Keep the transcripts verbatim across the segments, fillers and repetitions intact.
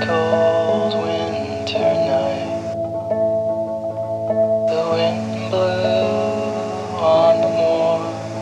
cold winter night. The wind blew on the moor.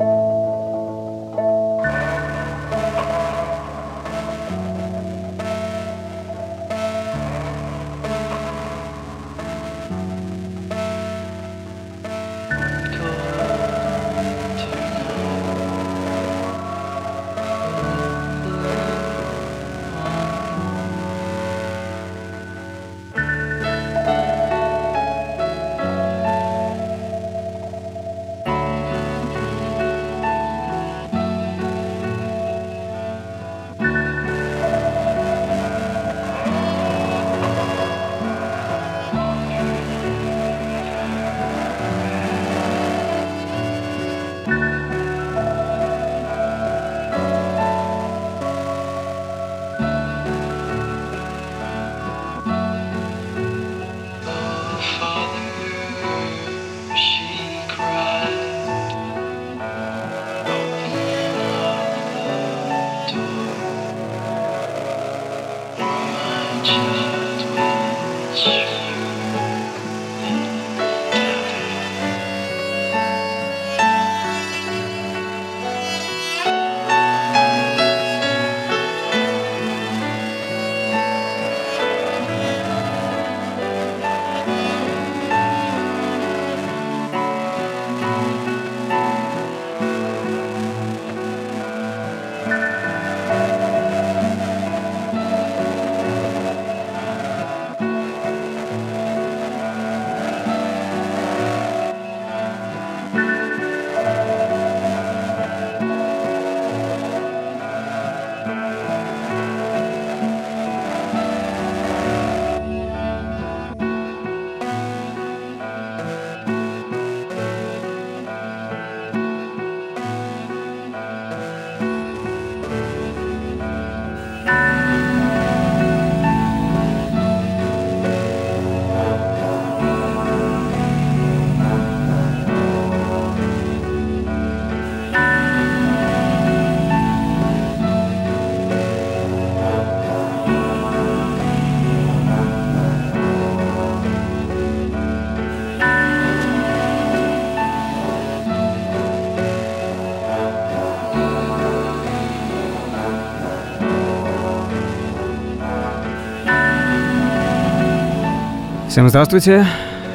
Всем здравствуйте!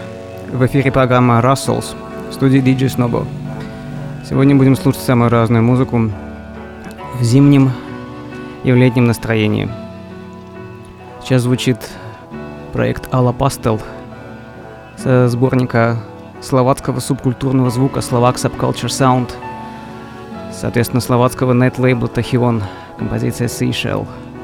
В эфире программа Russells в студии ди джей Snobo. Сегодня будем слушать самую разную музыку в зимнем и в летнем настроении. Сейчас звучит проект Ala Pastel со сборника словацкого субкультурного звука Slovak Subculture Sound, соответственно, словацкого нет-лейбла Tachyon, композиция Seashell.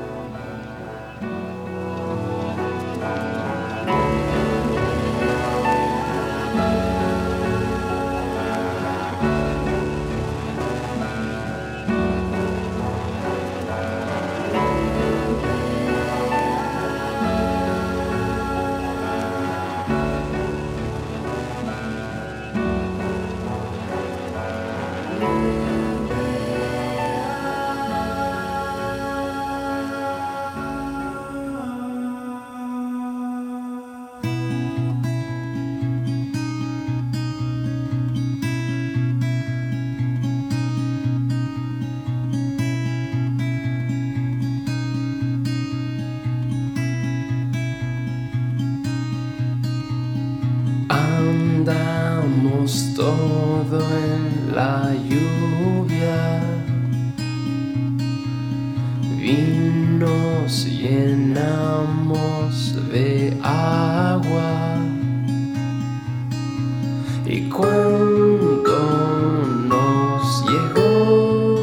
Andamos todo en la lluvia y nos llenamos de agua, y cuando nos llegó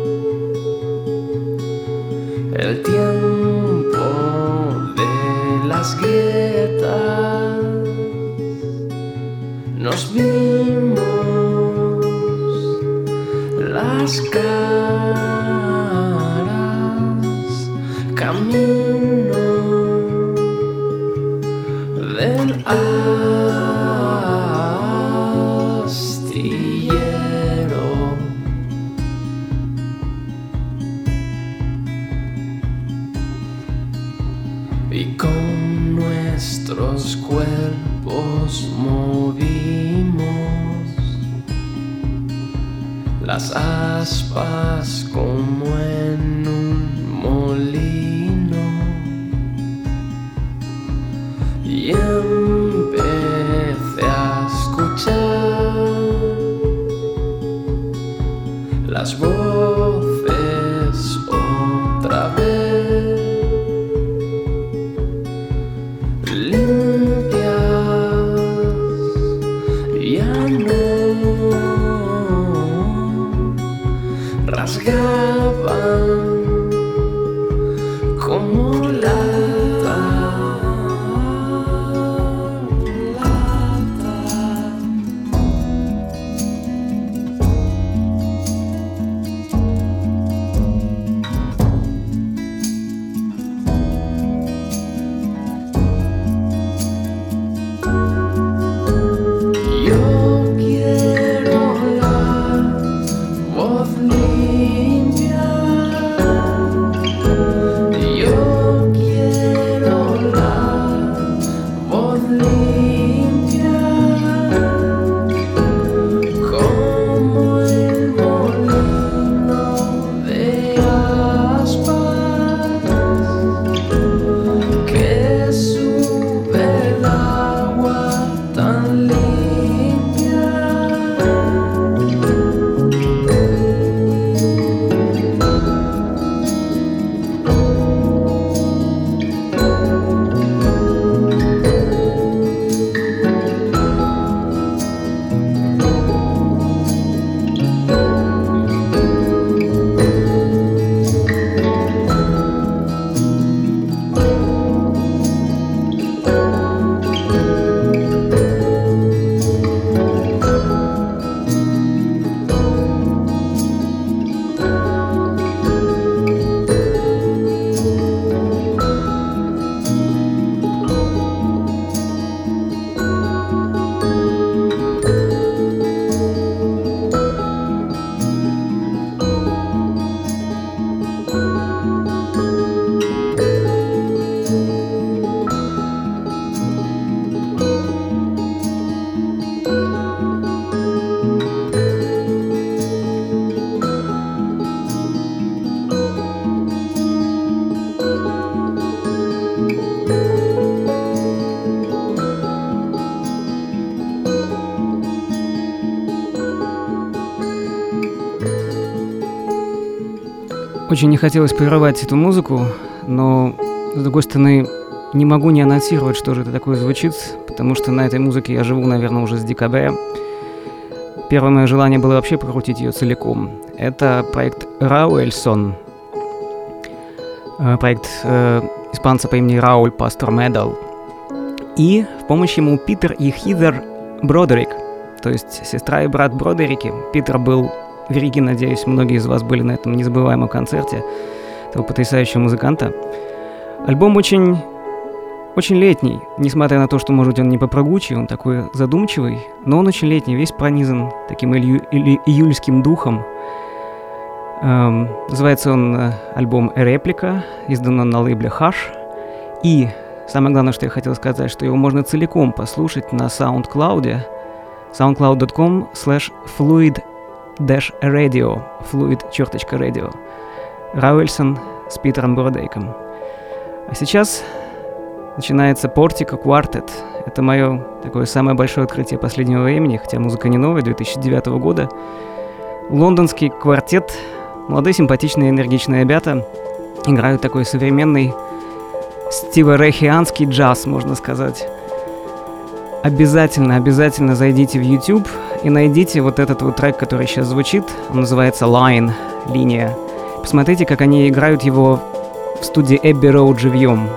el tiempo de las grietas, nos vimos las caras, camino del astillero. y con nuestros cuerpos movimos las aspas como en un molino y empecé a escuchar las voces otra vez, limpias, ya no rasgaban como lata, lata. Yo quiero la voz limpia. Yo quiero la voz limpia, como el molino de aspas que sube el agua tan limpia. Очень не хотелось прерывать эту музыку, но, с другой стороны, не могу не анонсировать, что же это такое звучит, потому что на этой музыке я живу, наверное, уже с декабря. Первое мое желание было вообще прокрутить ее целиком. Это проект Рауэльсон, проект э, испанца по имени Рауль Пастор Медал. И в помощь ему Питер и Хизер Бродерик, то есть сестра и брат Бродерики. Питер был в Риге, надеюсь, многие из вас были на этом незабываемом концерте этого потрясающего музыканта. Альбом очень, очень летний, несмотря на то, что, может быть, он не попрыгучий, он такой задумчивый, но он очень летний, весь пронизан таким ию- или июльским духом. Эм, называется он э, альбом «Реплика», издан он на лейбле «Хаш». И самое главное, что я хотел сказать, что его можно целиком послушать на SoundCloud, soundcloud.com slash fluid dash radio, fluid черточка radio. Рауэльсон с Питером Бродериком. А сейчас начинается Портико Квартет. Это мое такое самое большое открытие последнего времени, хотя музыка не новая, две тысячи девятого года. Лондонский квартет, молодые, симпатичные, энергичные ребята играют такой современный стиворехианский джаз, можно сказать. Обязательно, обязательно зайдите в YouTube и найдите вот этот вот трек, который сейчас звучит. Он называется Line, линия. Посмотрите, как они играют его в студии Abbey Road живьем.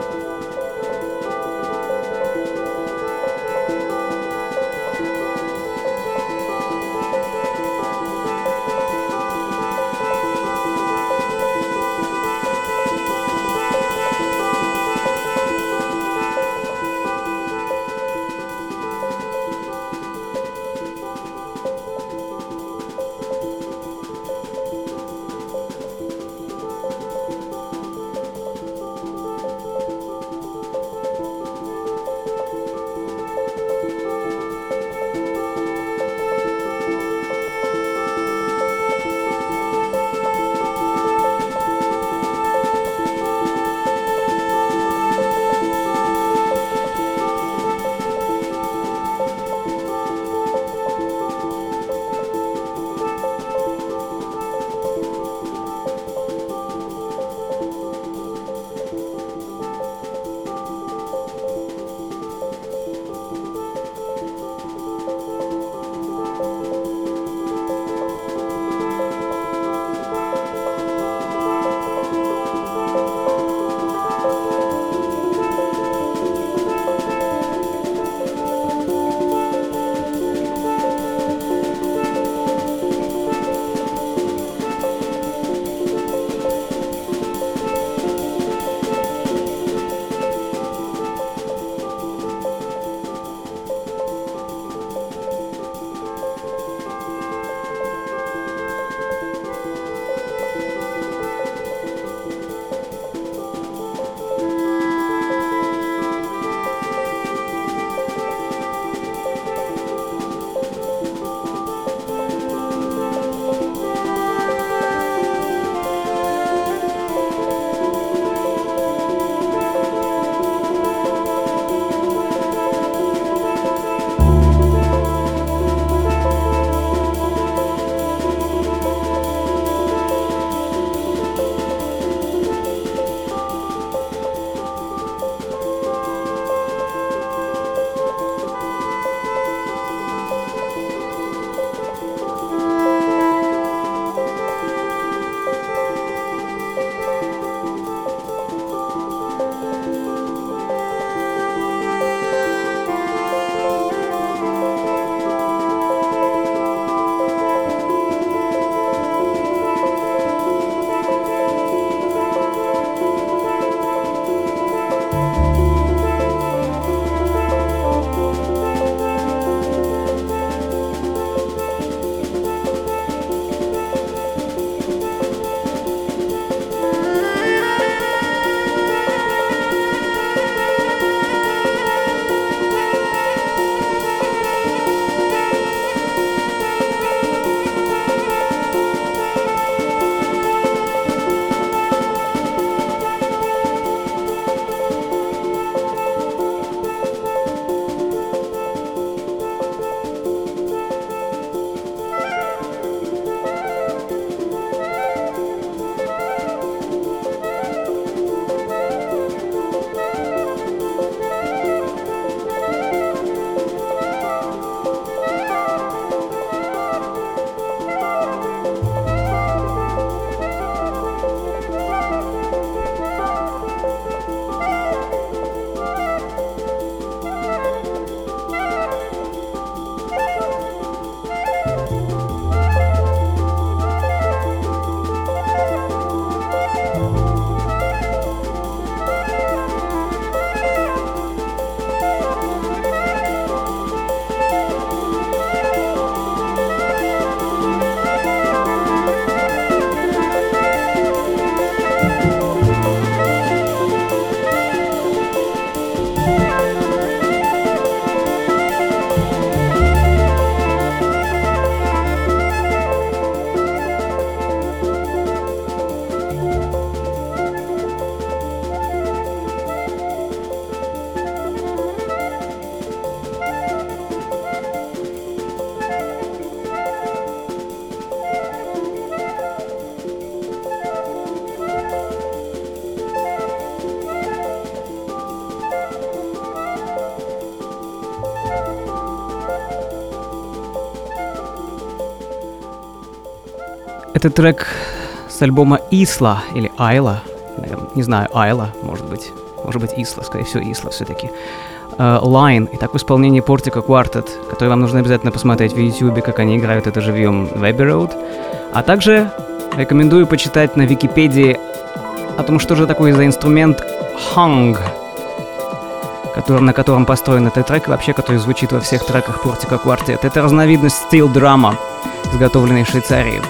Это трек с альбома «Исла» или «Айла», не знаю, «Айла», может быть, может быть, «Исла», скорее всего, «Исла» все-таки. Uh, Line, и так в исполнении Portico Quartet, который вам нужно обязательно посмотреть в YouTube, как они играют это живьем в Abbey Road. А также рекомендую почитать на Википедии о том, что же такое за инструмент hung, который, на котором построен этот трек, и вообще который звучит во всех треках Portico Quartet. Это разновидность steel драма, изготовленной в Швейцарии.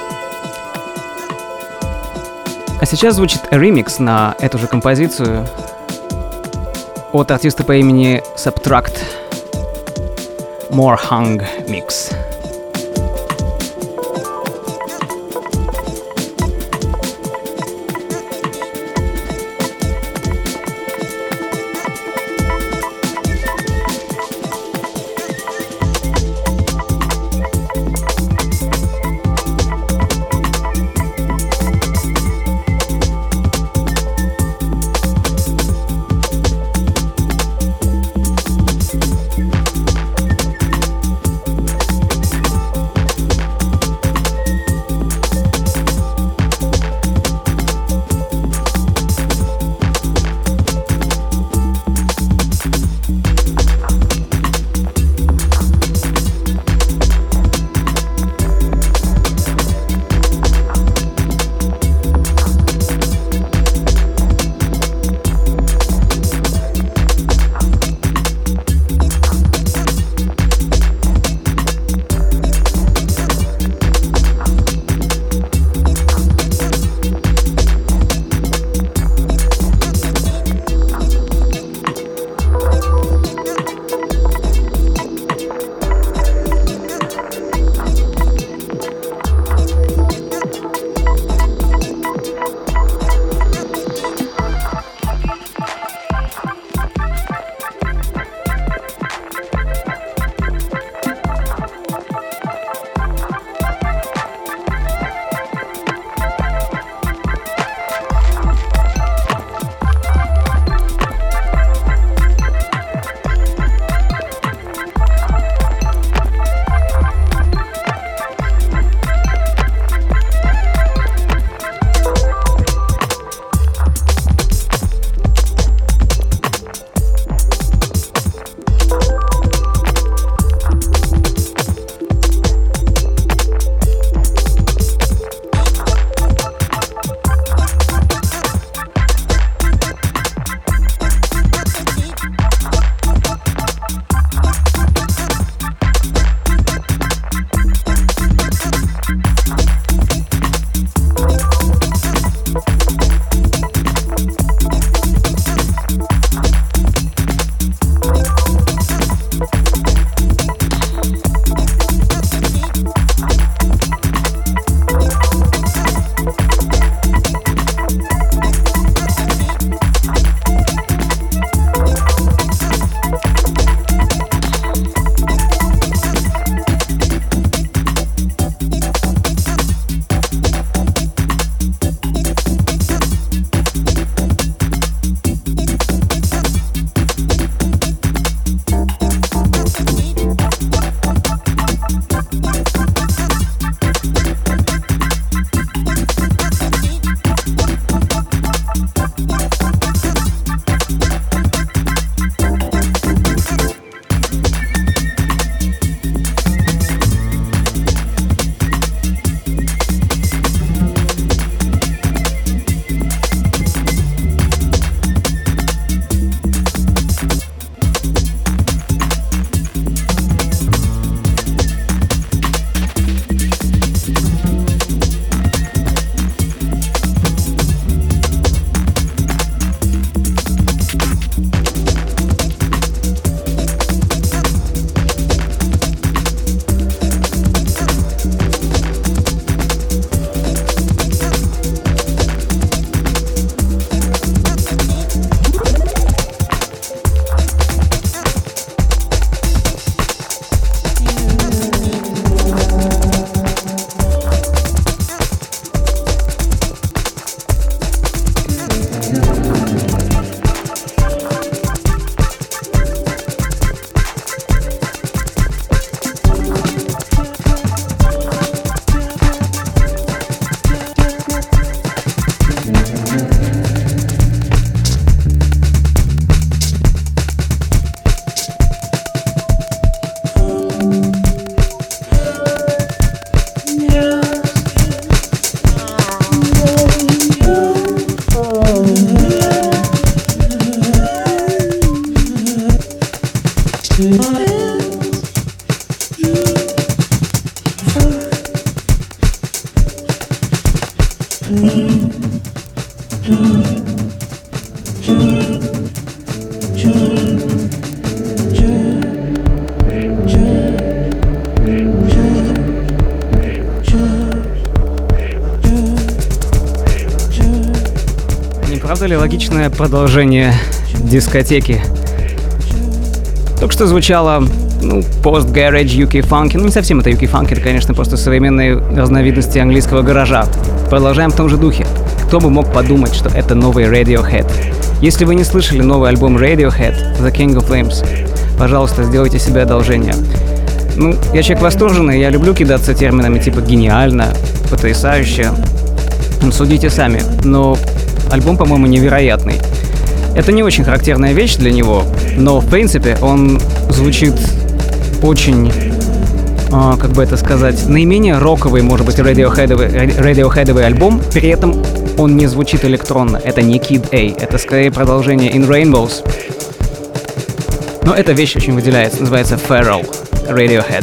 А сейчас звучит ремикс на эту же композицию от артиста по имени Subtract. More Hung Mix. Правда ли логичное продолжение дискотеки? Только что звучало, ну, пост-гарage ю кей фанки. Ну, не совсем это ю кей фанки, это, конечно, просто современные разновидности английского гаража. Продолжаем в том же духе. Кто бы мог подумать, что это новый Radiohead? Если вы не слышали новый альбом Radiohead, The King of Limbs, пожалуйста, сделайте себе одолжение. Ну, я человек восторженный, я люблю кидаться терминами типа «гениально», «потрясающе». Судите сами, но альбом, по-моему, невероятный. Это не очень характерная вещь для него, но, в принципе, он звучит очень, э, как бы это сказать, наименее роковый, может быть, радиохэдовый, радиохэдовый альбом, при этом он не звучит электронно. Это не Kid A, это скорее продолжение In Rainbows. Но эта вещь очень выделяется, называется Feral Radiohead.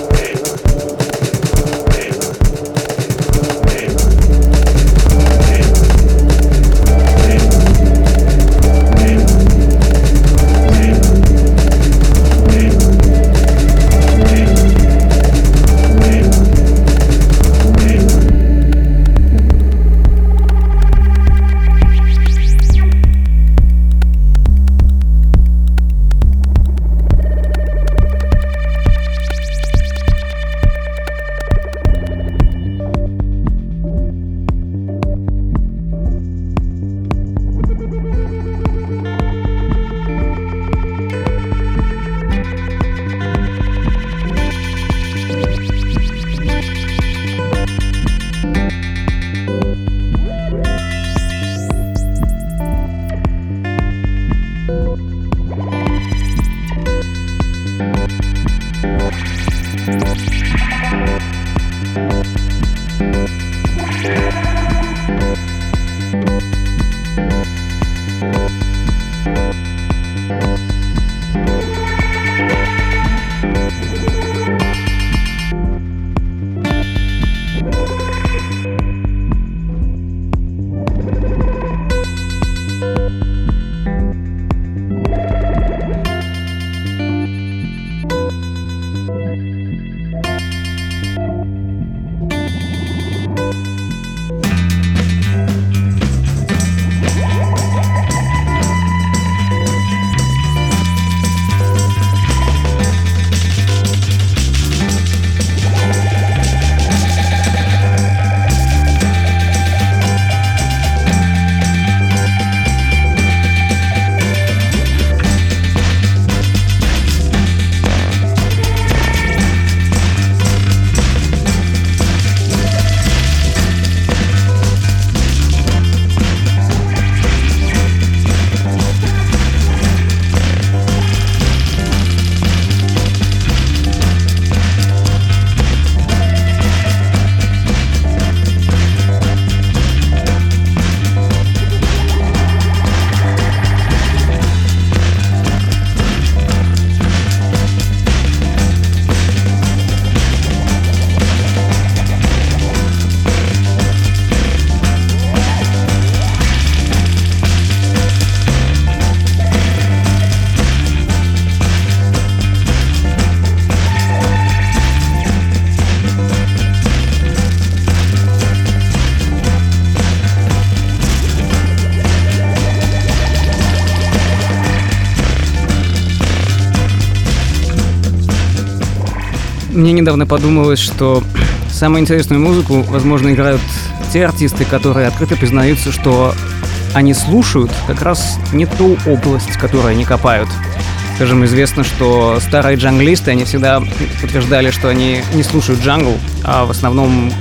Мне недавно подумалось, что самую интересную музыку, возможно, играют те артисты, которые открыто признаются, что они слушают как раз не ту область, которую они копают. Скажем, известно, что старые джанглисты, они всегда утверждали, что они не слушают джангл, а в основном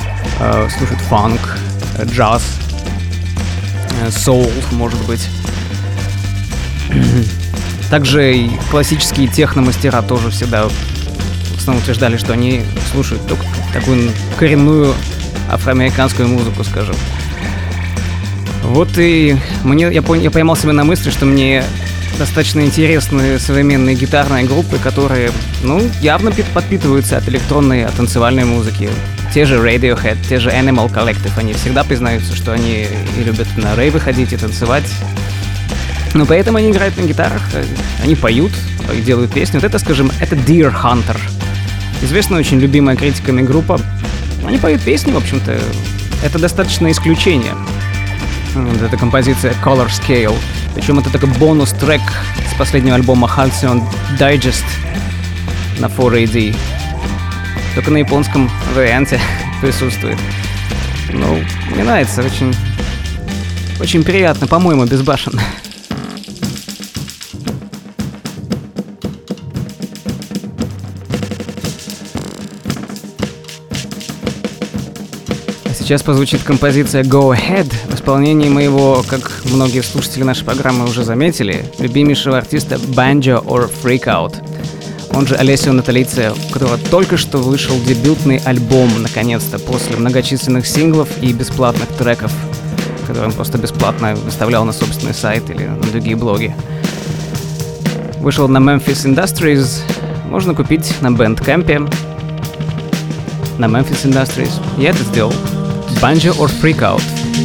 э, слушают фанк, джаз, э, соул, может быть. Также и классические техно-мастера тоже всегда в основном утверждали, что они слушают только такую коренную афроамериканскую музыку, скажем. Вот и мне, я, понял, я поймал себя на мысли, что мне достаточно интересные современные гитарные группы, которые, ну, явно подпитываются от электронной, от танцевальной музыки. Те же Radiohead, те же Animal Collective, они всегда признаются, что они и любят на рейвы ходить и танцевать. Но при этом они играют на гитарах, они поют, делают песни. Вот это, скажем, это Deer Hunter. Известная, очень любимая критиками группа. Они поют песни, в общем-то. Это достаточно исключение. Вот эта композиция Color Scale. Причем это такой бонус-трек с последнего альбома Halcyon Digest на фор эй ди. Только на японском варианте присутствует. Ну, мне нравится, очень, очень приятно, по-моему, безбашенно. Сейчас прозвучит композиция Go Ahead в исполнении моего, как многие слушатели нашей программы уже заметили, любимейшего артиста Banjo or Freakout. Он же Алессио Наталиция, у которого только что вышел дебютный альбом, наконец-то, после многочисленных синглов и бесплатных треков, которые он просто бесплатно выставлял на собственный сайт или на другие блоги. Вышел на Memphis Industries, можно купить на Bandcamp, на Memphis Industries. Я это сделал. Banjo or Freakout.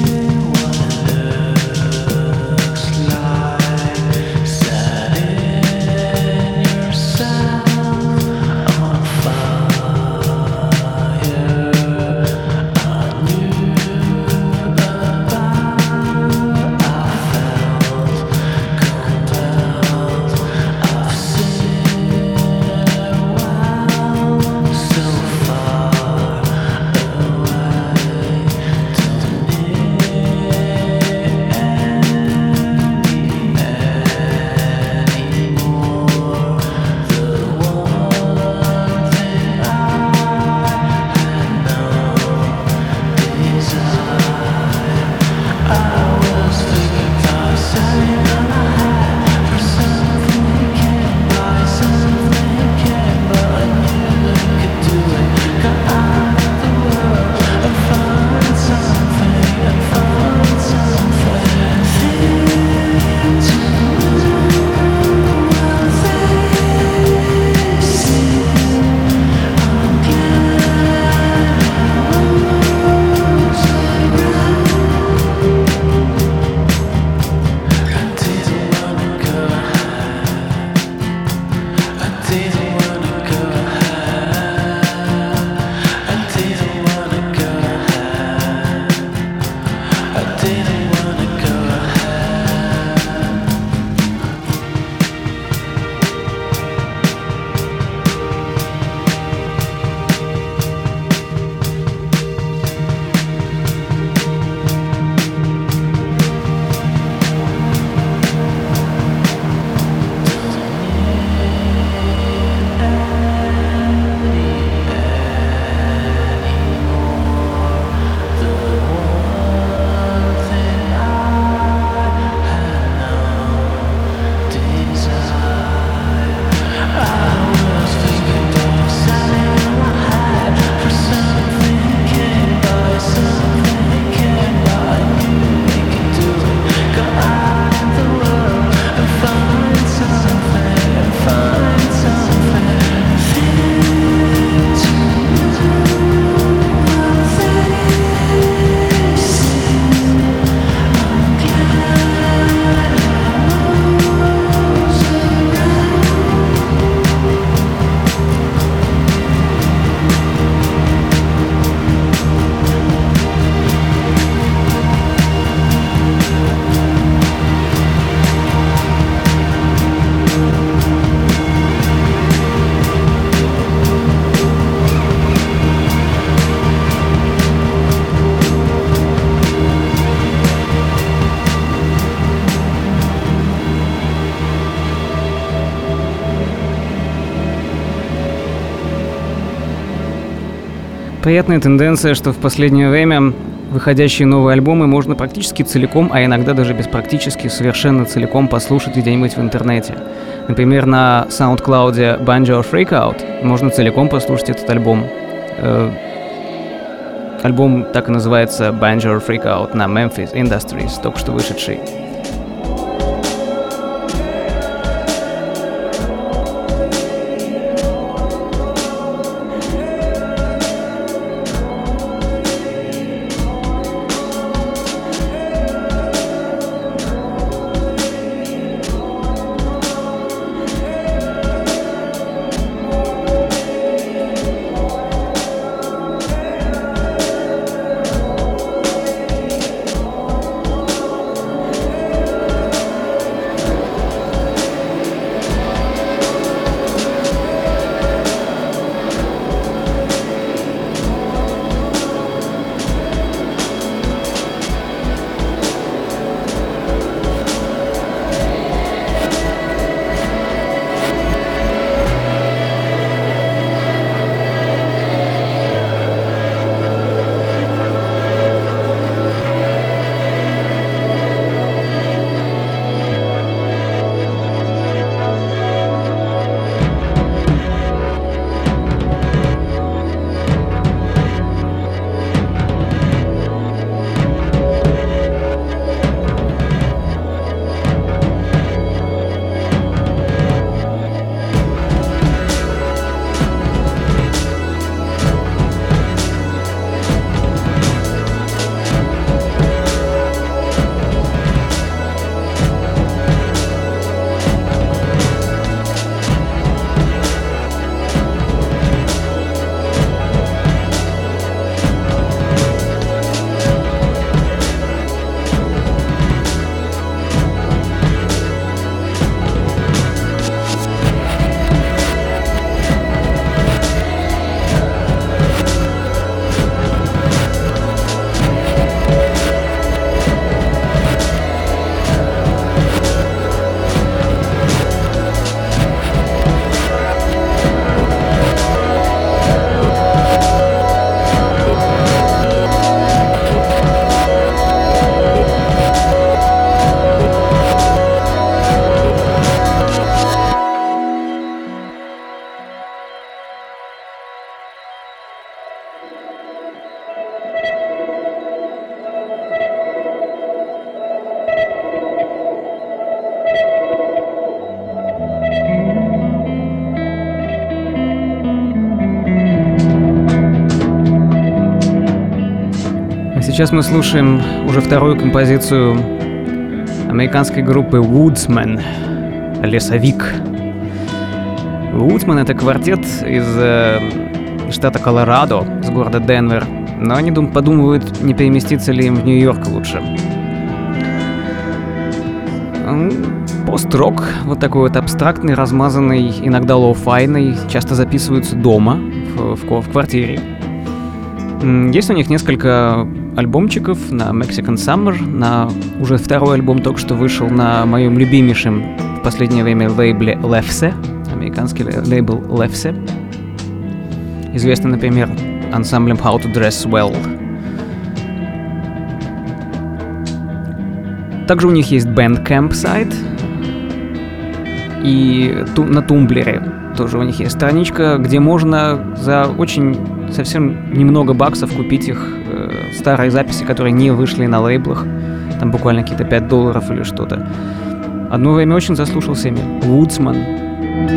Приятная тенденция, что в последнее время выходящие новые альбомы можно практически целиком, а иногда даже без практически, совершенно целиком послушать где-нибудь в интернете. Например, на SoundCloud Banjo or Freakout можно целиком послушать этот альбом. Э, альбом так и называется Banjo or Freakout на Memphis Industries, только что вышедший. Сейчас мы слушаем уже вторую композицию американской группы Woodsman, «Лесовик». Woodsman — это квартет из э, штата Колорадо, из города Денвер, но они дум- подумывают, не переместиться ли им в Нью-Йорк лучше. Пост-рок, вот такой вот абстрактный, размазанный, иногда лоу-файный, часто записываются дома, в, в, в квартире. Есть у них несколько альбомчиков на Mexican Summer, на уже второй альбом только что вышел на моем любимейшем в последнее время лейбле Lefse, американский лейбл Lefse, известный, например, ансамблем How to Dress Well. Также у них есть Bandcamp сайт, и ту- на Тумблере тоже у них есть страничка, где можно за очень совсем немного баксов купить их э, старые записи, которые не вышли на лейблах, там буквально какие-то пять долларов или что-то. Одно время очень заслушался ими. Woodsman.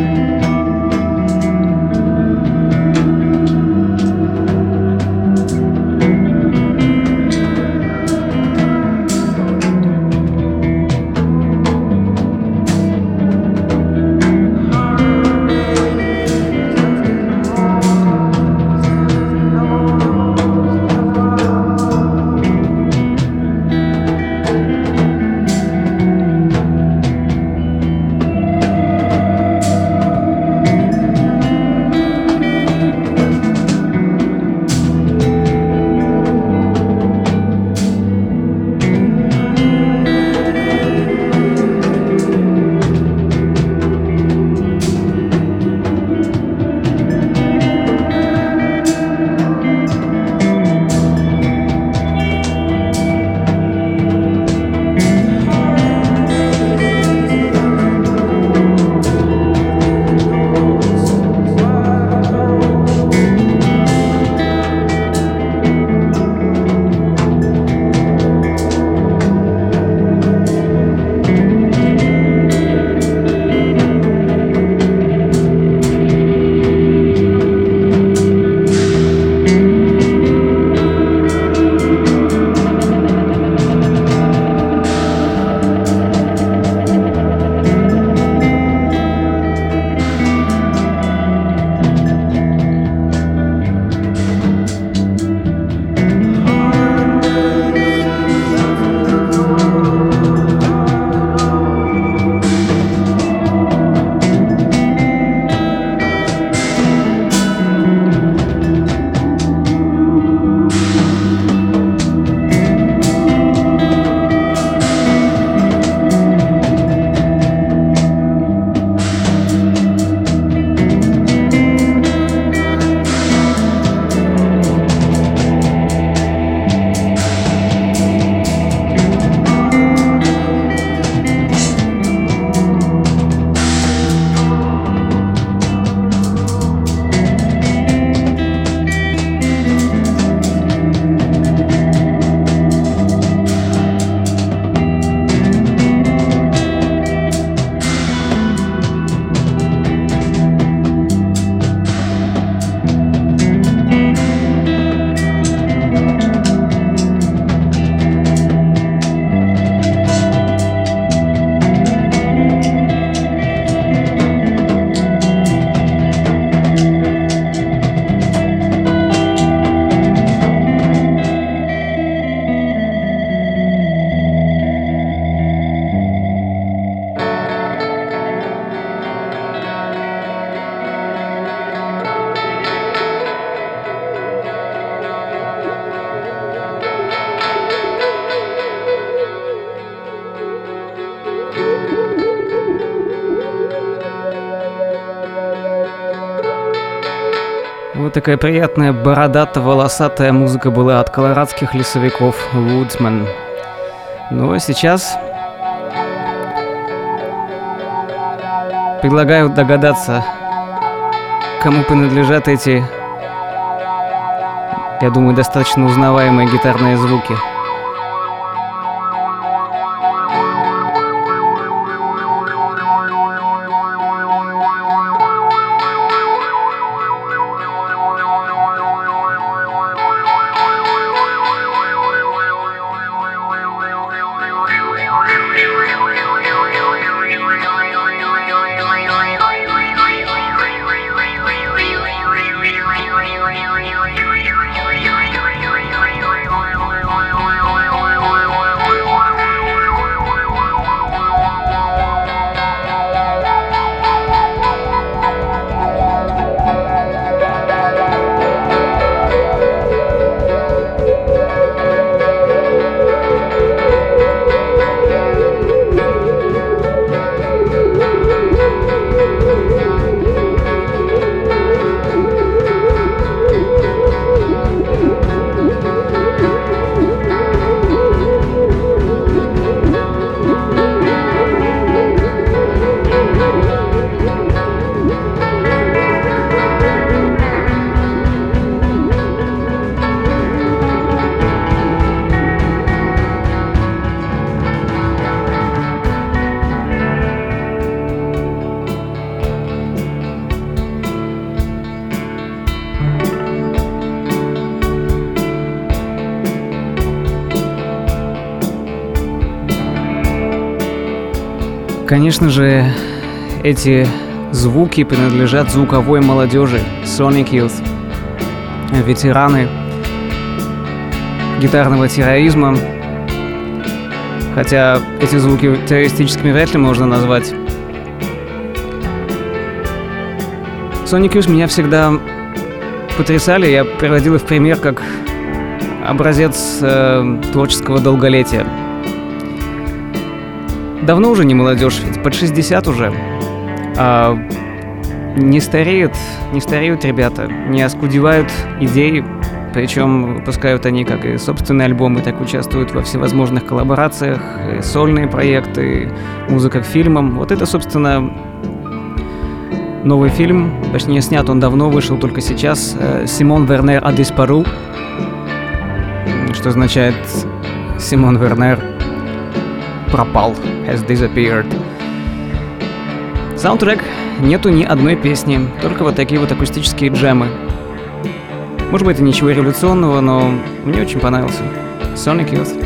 Вот такая приятная бородато-волосатая музыка была от колорадских лесовиков Woodsman. Ну а сейчас предлагаю догадаться, кому принадлежат эти, я думаю, достаточно узнаваемые гитарные звуки. Конечно же, эти звуки принадлежат звуковой молодежи Sonic Youth, ветераны гитарного терроризма. Хотя эти звуки террористическими вряд ли можно назвать. Sonic Youth меня всегда потрясали, я приводил их в пример как образец э, творческого долголетия. Давно уже не молодежь, ведь под шестьдесят уже. А не стареют, не стареют ребята, не оскудевают идеи, причем выпускают они как и собственные альбомы, так участвуют во всевозможных коллаборациях, и сольные проекты, музыка к фильмам. Вот это, собственно, новый фильм, точнее снят он давно, вышел только сейчас, «Симон Вернер a disparu», что означает «Симон Вернер пропал», has disappeared. Саундтрек нету ни одной песни, только вот такие вот акустические джемы. Может быть, это ничего революционного, но мне очень понравился. Sonic Youth.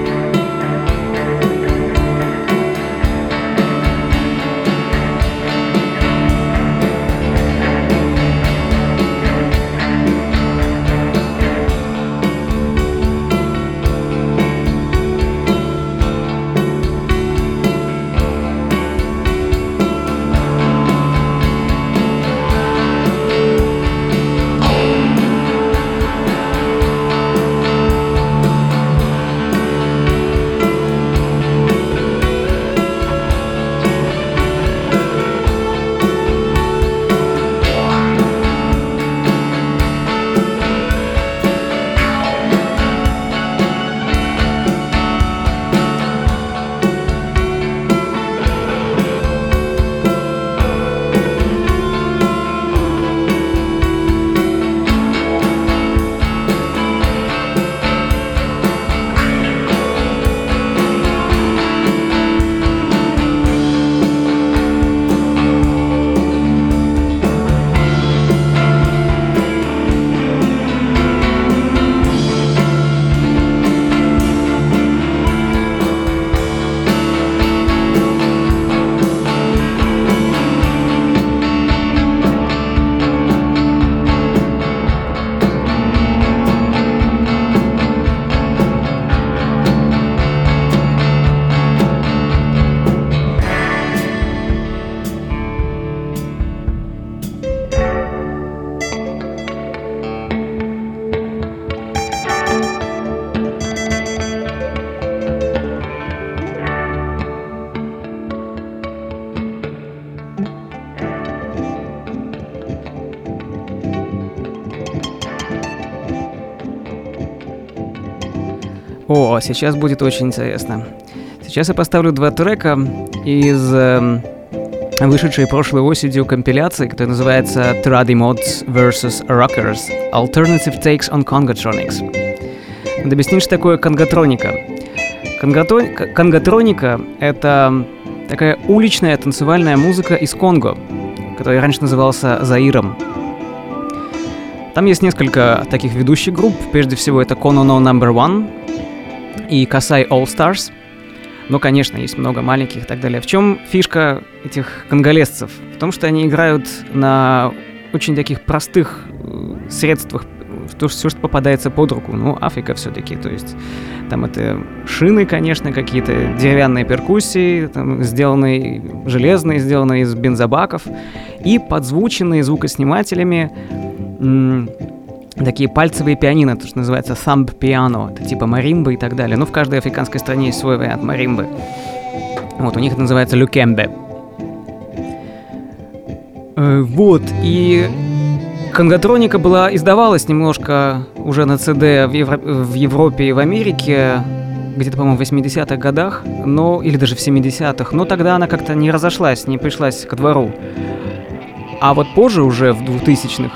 О, сейчас будет очень интересно. Сейчас я поставлю два трека из э, вышедшей прошлой осенью компиляции, которая называется Tradi Mods versus Rockers Alternative Takes on Congotronics. Надо объяснить, что такое конготроника. Конготро- конготроника — это такая уличная танцевальная музыка из Конго, который раньше назывался Заиром. Там есть несколько таких ведущих групп. Прежде всего, это Konono Number One и Kasai All Stars. Но, конечно, есть много маленьких и так далее. В чем фишка этих конголезцев? В том, что они играют на очень таких простых средствах, то, все, что попадается под руку. Ну, Африка все-таки, то есть там это шины, конечно, какие-то деревянные перкуссии, там, сделанные железные, сделанные из бензобаков, и подзвученные звукоснимателями м- такие пальцевые пианино, то, что называется thumb piano, это типа маримбы и так далее. Но в каждой африканской стране есть свой вариант маримбы. Вот, у них это называется люкембе. Э, вот, и конготроника была, издавалась немножко уже на си ди в, Евро- в Европе и в Америке, где-то, по-моему, в восьмидесятых годах, но, или даже в семидесятых, но тогда она как-то не разошлась, не пришлась ко двору. А вот позже, уже в двухтысячных,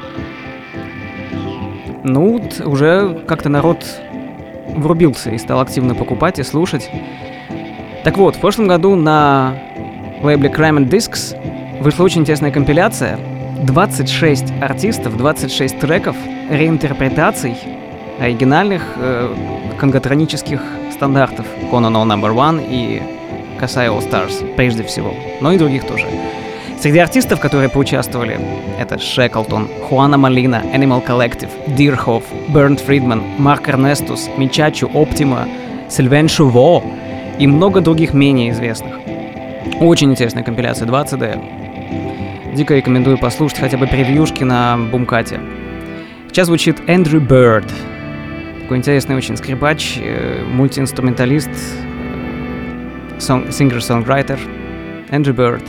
ну, уже как-то народ врубился и стал активно покупать и слушать. Так вот, в прошлом году на лейбле Crime and Discs вышла очень интересная компиляция. двадцать шесть артистов, двадцать шесть треков, реинтерпретаций оригинальных э, конготронических стандартов Konono Number One и Kasai All Stars прежде всего, но и других тоже. Среди артистов, которые поучаствовали, это Шеклтон, Хуана Малина, Animal Collective, Дирхоф, Бернт Фридман, Марк Эрнестус, Мичачу, Оптима, Сильвен Шуво и много других менее известных. Очень интересная компиляция, два си ди. Дико рекомендую послушать хотя бы превьюшки на Бумкате. Сейчас звучит Эндрю Бирд. Такой интересный очень скрипач, мультиинструменталист, сингер-сонграйтер. Эндрю Бирд.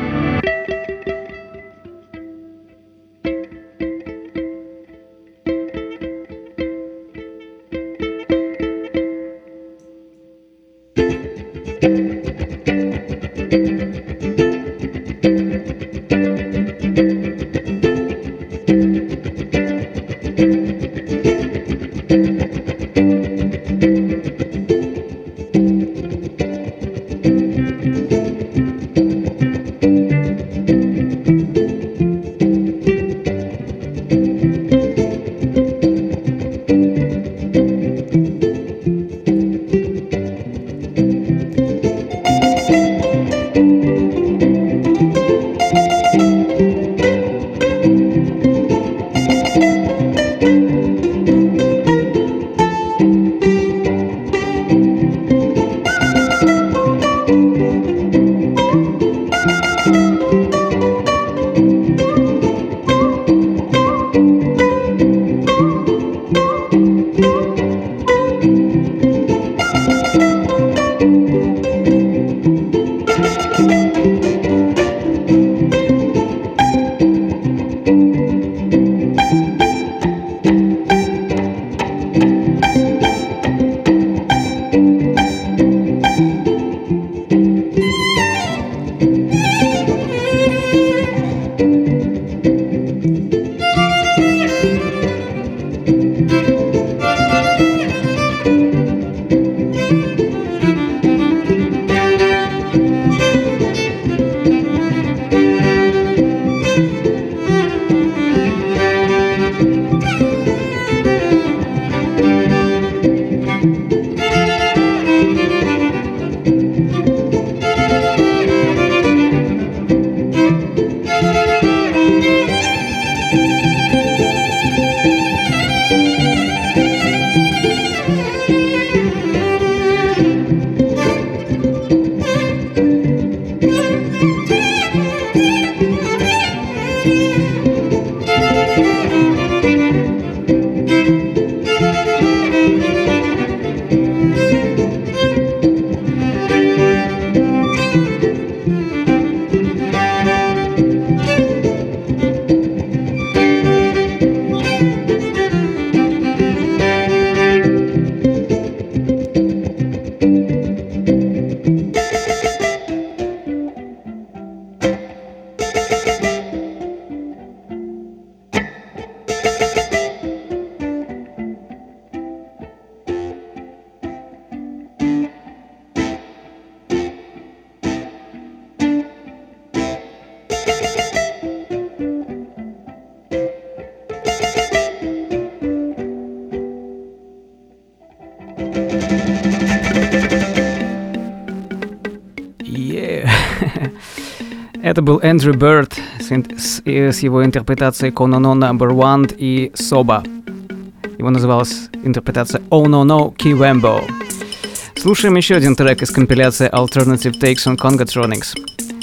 Это был Эндрю Бирд с, с, с его интерпретацией «Oh No No Number One» и «Soba». Его называлась интерпретация «Oh No No Kiwambo». Слушаем еще один трек из компиляции Alternative Takes on Congatronics,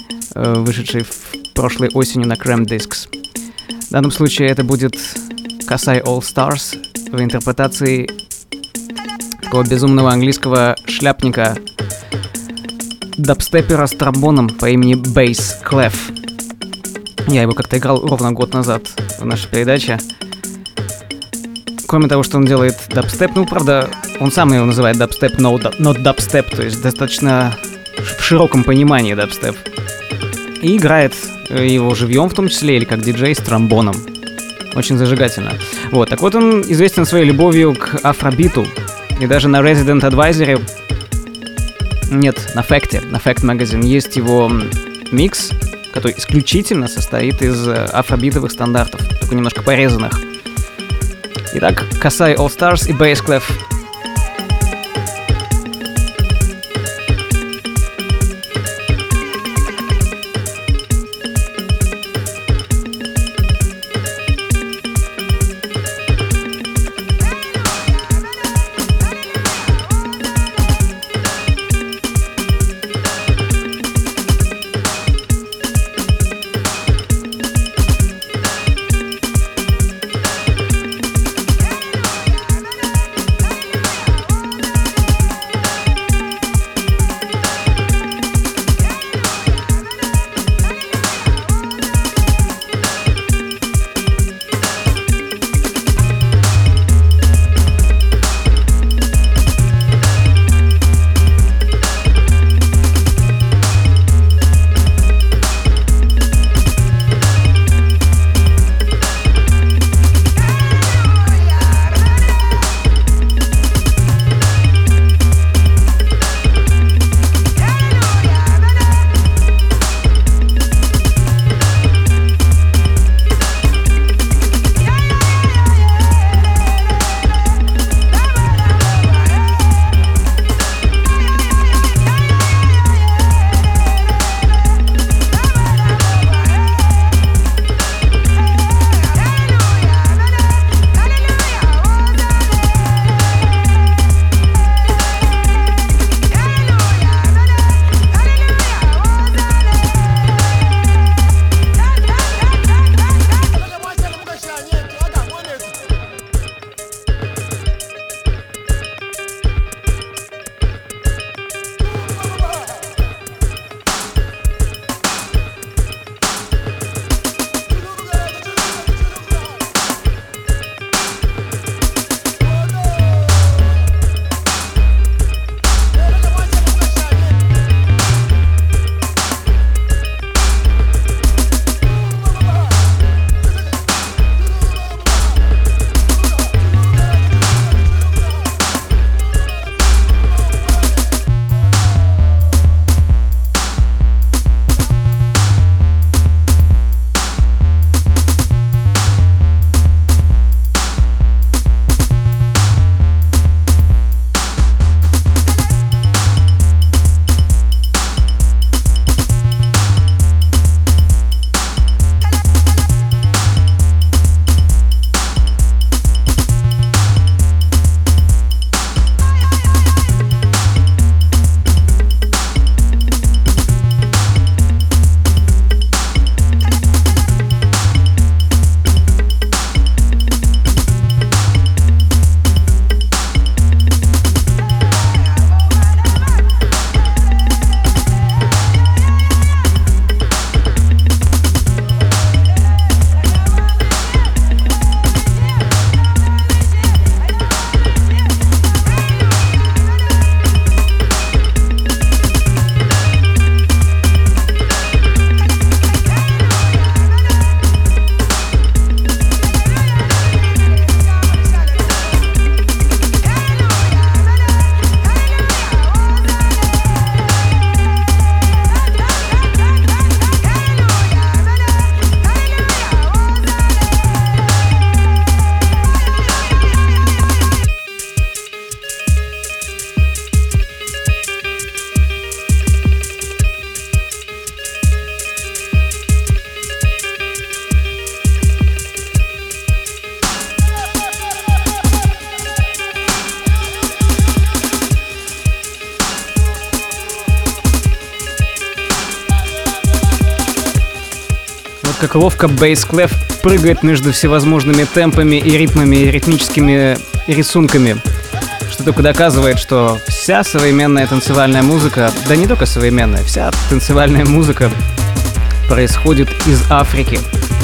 вышедший в прошлой осенью на Cram Discs. В данном случае это будет Kasai All Stars в интерпретации такого безумного английского шляпника, дабстепера с тромбоном по имени Bass Clef. Я его как-то играл ровно год назад в нашей передаче. Кроме того, что он делает дабстеп, ну, правда, он сам его называет дабстеп, но not dubstep, то есть достаточно в широком понимании дабстеп. И играет его живьем в том числе, или как диджей с тромбоном. Очень зажигательно. Вот, так вот он известен своей любовью к афробиту. И даже на Resident Advisory, нет, на Факте, на Fact Magazine есть его микс, который исключительно состоит из афробитовых стандартов, только немножко порезанных. Итак, Kasai All Stars и Bass Clef. как ловко бейс-клэв прыгает между всевозможными темпами и ритмами, и ритмическими рисунками, что только доказывает, что вся современная танцевальная музыка, да не только современная, вся танцевальная музыка происходит из Африки.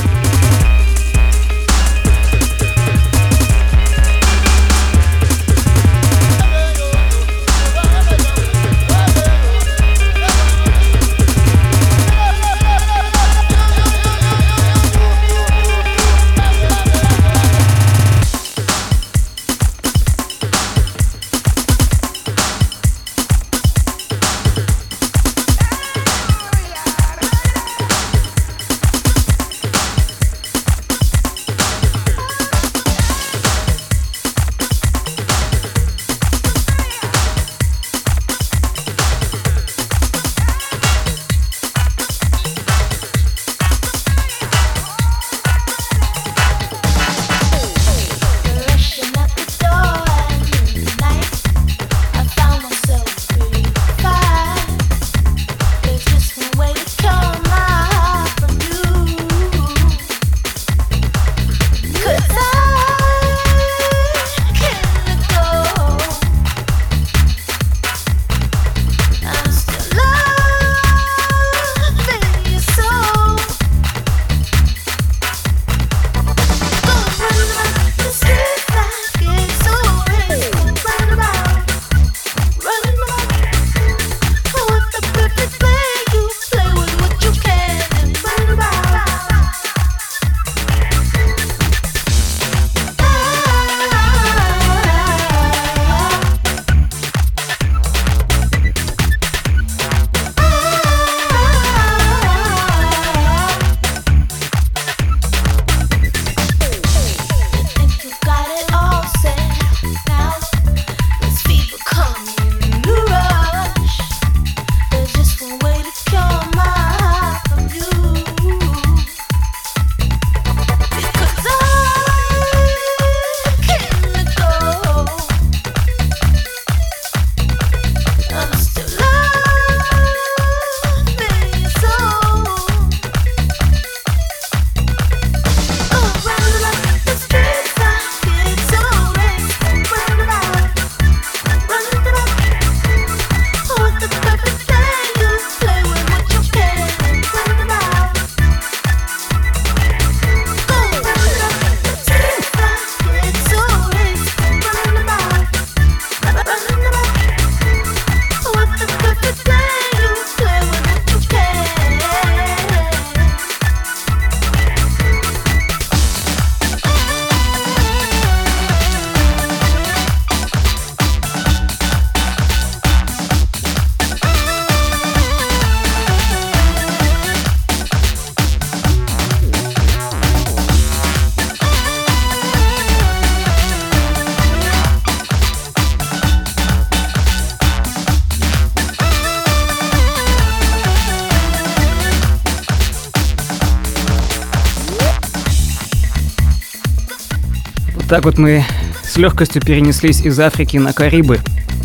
Так вот мы с легкостью перенеслись из Африки на Карибы.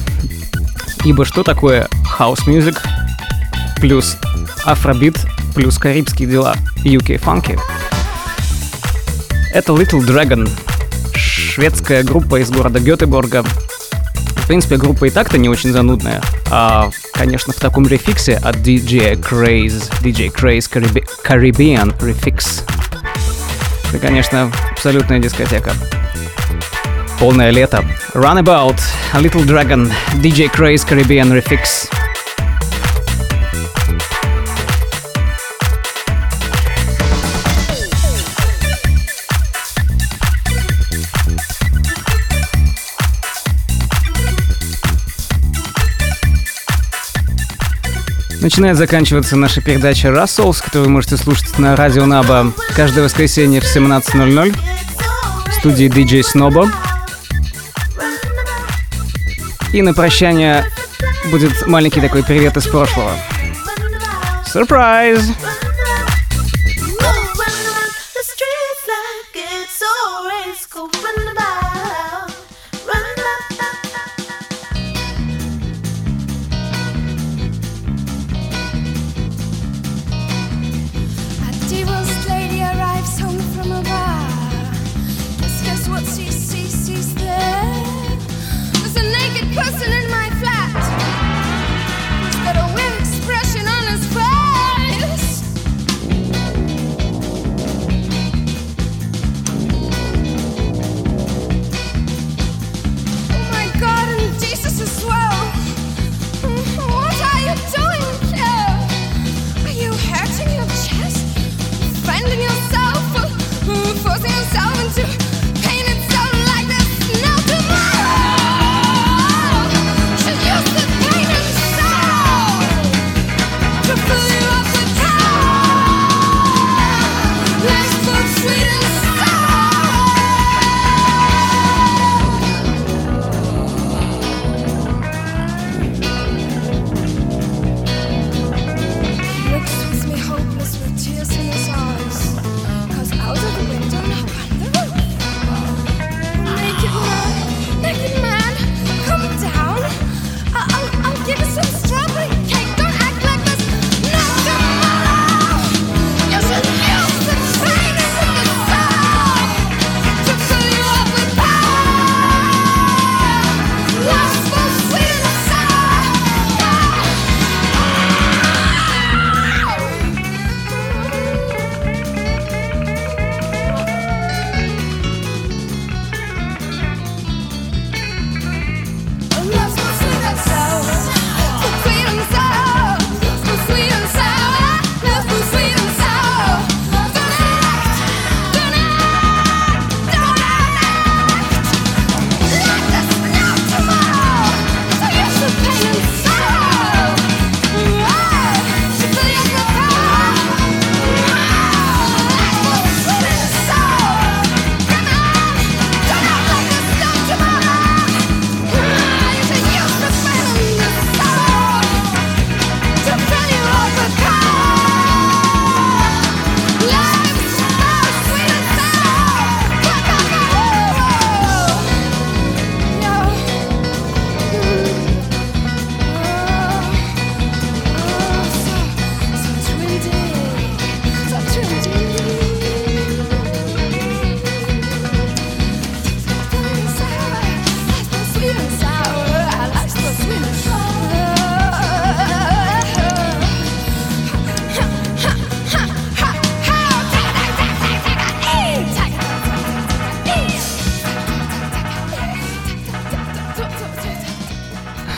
Ибо что такое house music плюс афробит плюс карибские дела ю кей Funky? Это Little Dragon, шведская группа из города Гетеборга. В принципе, группа и так-то не очень занудная, а, конечно, в таком рефиксе от ди джей Craze, ди джей Craze Carib- Caribbean Refix. Это, конечно, абсолютная дискотека. Полное лето. Runabout, Little Dragon, ди джей Craze Caribbean Refix. Начинает заканчиваться наша передача Russells, которую вы можете слушать на радио Наба каждое воскресенье в семнадцать ноль ноль в студии ди джей Snobbo. И на прощание будет маленький такой привет из прошлого. Сюрприз! She was late.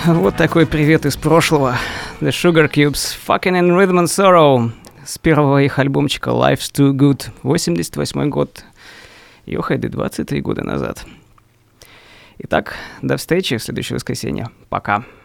Вот такой привет из прошлого. The Sugar Cubes, Fucking in Rhythm and Sorrow. С первого их альбомчика Life's Too Good, восемьдесят восьмой год. Йохайды, двадцать три года назад. Итак, до встречи в следующее воскресенье. Пока.